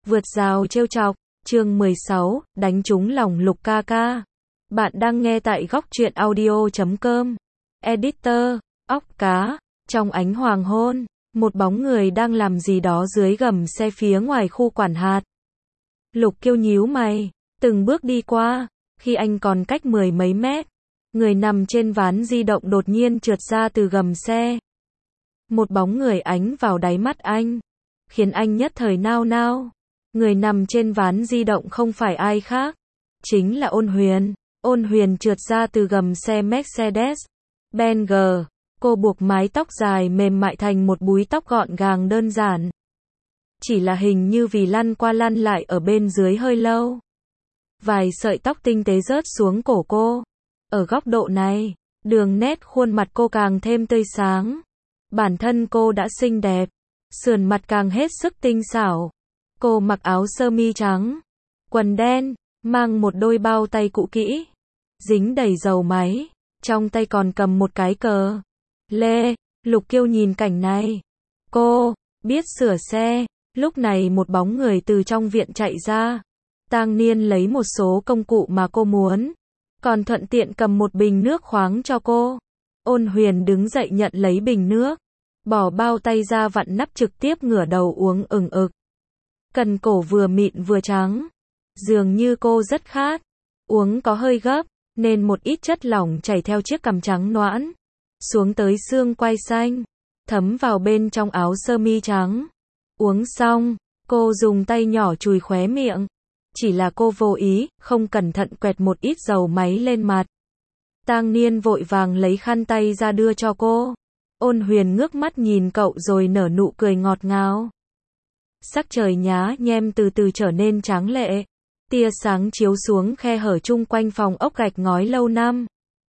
Vượt rào trêu chọc, chương 16, đánh trúng lòng Lục ca ca. Bạn đang nghe tại góc truyện audio.com. Editor, óc cá, trong ánh hoàng hôn, một bóng người đang làm gì đó dưới gầm xe phía ngoài khu quản hạt. Lục Kiêu nhíu mày, từng bước đi qua, khi anh còn cách mười mấy mét, người nằm trên ván di động đột nhiên trượt ra từ gầm xe. Một bóng người ánh vào đáy mắt anh, khiến anh nhất thời nao nao. Người nằm trên ván di động không phải ai khác, chính là Ôn Huyền. Ôn Huyền trượt ra từ gầm xe Mercedes-Benz. Cô buộc mái tóc dài mềm mại thành một búi tóc gọn gàng đơn giản. Chỉ là hình như vì lăn qua lăn lại ở bên dưới hơi lâu, vài sợi tóc tinh tế rớt xuống cổ cô. Ở góc độ này, đường nét khuôn mặt cô càng thêm tươi sáng. Bản thân cô đã xinh đẹp, sườn mặt càng hết sức tinh xảo. Cô mặc áo sơ mi trắng, quần đen, mang một đôi bao tay cũ kỹ, dính đầy dầu máy, trong tay còn cầm một cái cờ lê. Lục Kiêu nhìn cảnh này, cô biết sửa xe. Lúc này một bóng người từ trong viện chạy ra. Tang Niên lấy một số công cụ mà cô muốn, còn thuận tiện cầm một bình nước khoáng cho cô. Ôn Huyền đứng dậy nhận lấy bình nước, bỏ bao tay ra vặn nắp trực tiếp ngửa đầu uống ừng ực. Cần cổ vừa mịn vừa trắng, dường như cô rất khát. Uống có hơi gấp, nên một ít chất lỏng chảy theo chiếc cằm trắng nõn xuống tới xương quai xanh, thấm vào bên trong áo sơ mi trắng. Uống xong, cô dùng tay nhỏ chùi khóe miệng. Chỉ là cô vô ý, không cẩn thận quẹt một ít dầu máy lên mặt. Tang Niên vội vàng lấy khăn tay ra đưa cho cô. Ôn Huyền ngước mắt nhìn cậu rồi nở nụ cười ngọt ngào. Sắc trời nhá nhem từ từ trở nên tráng lệ. Tia sáng chiếu xuống khe hở chung quanh phòng ốc gạch ngói lâu năm,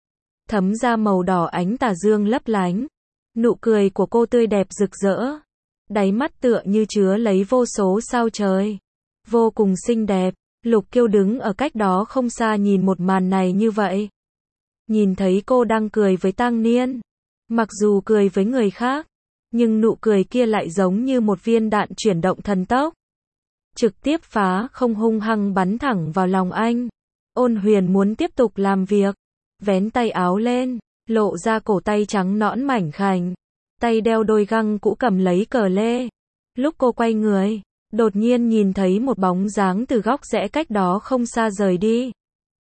thấm ra màu đỏ ánh tà dương lấp lánh. Nụ cười của cô tươi đẹp rực rỡ, đáy mắt tựa như chứa lấy vô số sao trời, vô cùng xinh đẹp. Lục Kiêu đứng ở cách đó không xa nhìn một màn này như vậy. Nhìn thấy cô đang cười với Tang Niên, mặc dù cười với người khác, nhưng nụ cười kia lại giống như một viên đạn chuyển động thần tốc, trực tiếp phá không, hung hăng bắn thẳng vào lòng anh. Ôn Huyền muốn tiếp tục làm việc, vén tay áo lên, lộ ra cổ tay trắng nõn mảnh khảnh, tay đeo đôi găng cũ cầm lấy cờ lê. Lúc cô quay người, đột nhiên nhìn thấy một bóng dáng từ góc rẽ cách đó không xa rời đi.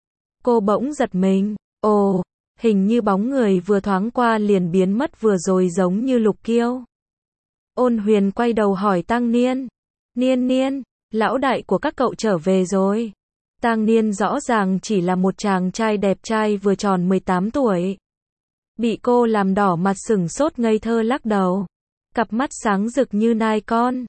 Cô bỗng giật mình, ồ, hình như bóng người vừa thoáng qua liền biến mất vừa rồi giống như Lục Kiêu. Ôn Huyền quay đầu hỏi Tang Niên, Niên, lão đại của các cậu trở về rồi. Tang Niên rõ ràng chỉ là một chàng trai đẹp trai vừa tròn 18 tuổi. Bị cô làm đỏ mặt sửng sốt ngây thơ lắc đầu. Cặp mắt sáng rực như nai con.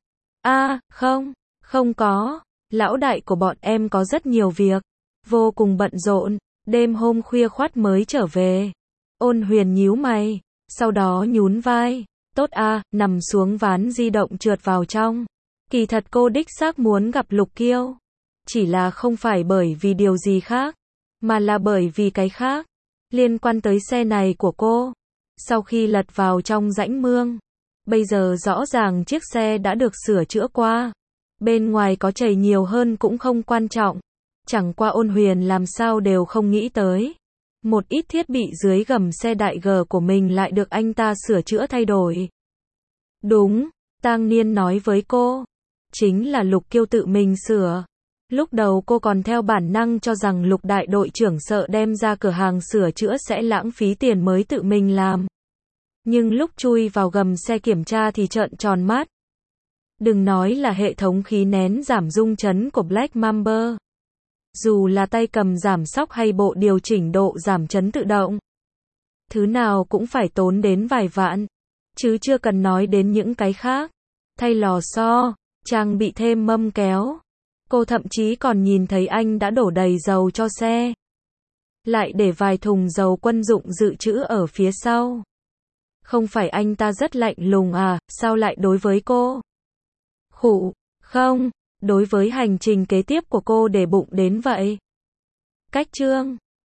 Không có. Lão đại của bọn em có rất nhiều việc, vô cùng bận rộn, đêm hôm khuya khoắt mới trở về. Ôn Huyền nhíu mày, sau đó nhún vai. Tốt nằm xuống ván di động trượt vào trong. Kỳ thật cô đích xác muốn gặp Lục Kiêu. Chỉ là không phải bởi vì điều gì khác, mà là bởi vì cái khác, liên quan tới xe này của cô. Sau khi lật vào trong rãnh mương, bây giờ rõ ràng chiếc xe đã được sửa chữa qua. Bên ngoài có chảy nhiều hơn cũng không quan trọng. Chẳng qua Ôn Huyền làm sao đều không nghĩ tới, một ít thiết bị dưới gầm xe đại G của mình lại được anh ta sửa chữa thay đổi. Đúng, Tang Niên nói với cô, chính là Lục Kiêu tự mình sửa. Lúc đầu cô còn theo bản năng cho rằng Lục đại đội trưởng sợ đem ra cửa hàng sửa chữa sẽ lãng phí tiền mới tự mình làm. Nhưng lúc chui vào gầm xe kiểm tra thì trợn tròn mắt. Đừng nói là hệ thống khí nén giảm rung chấn của Black Mamba, dù là tay cầm giảm xóc hay bộ điều chỉnh độ giảm chấn tự động, thứ nào cũng phải tốn đến vài vạn, chứ chưa cần nói đến những cái khác. Thay lò xo, trang bị thêm mâm kéo. Cô thậm chí còn nhìn thấy anh đã đổ đầy dầu cho xe, lại để vài thùng dầu quân dụng dự trữ ở phía sau. Không phải anh ta rất lạnh lùng sao lại đối với cô? Không, đối với hành trình kế tiếp của cô để bụng đến vậy. Cách chương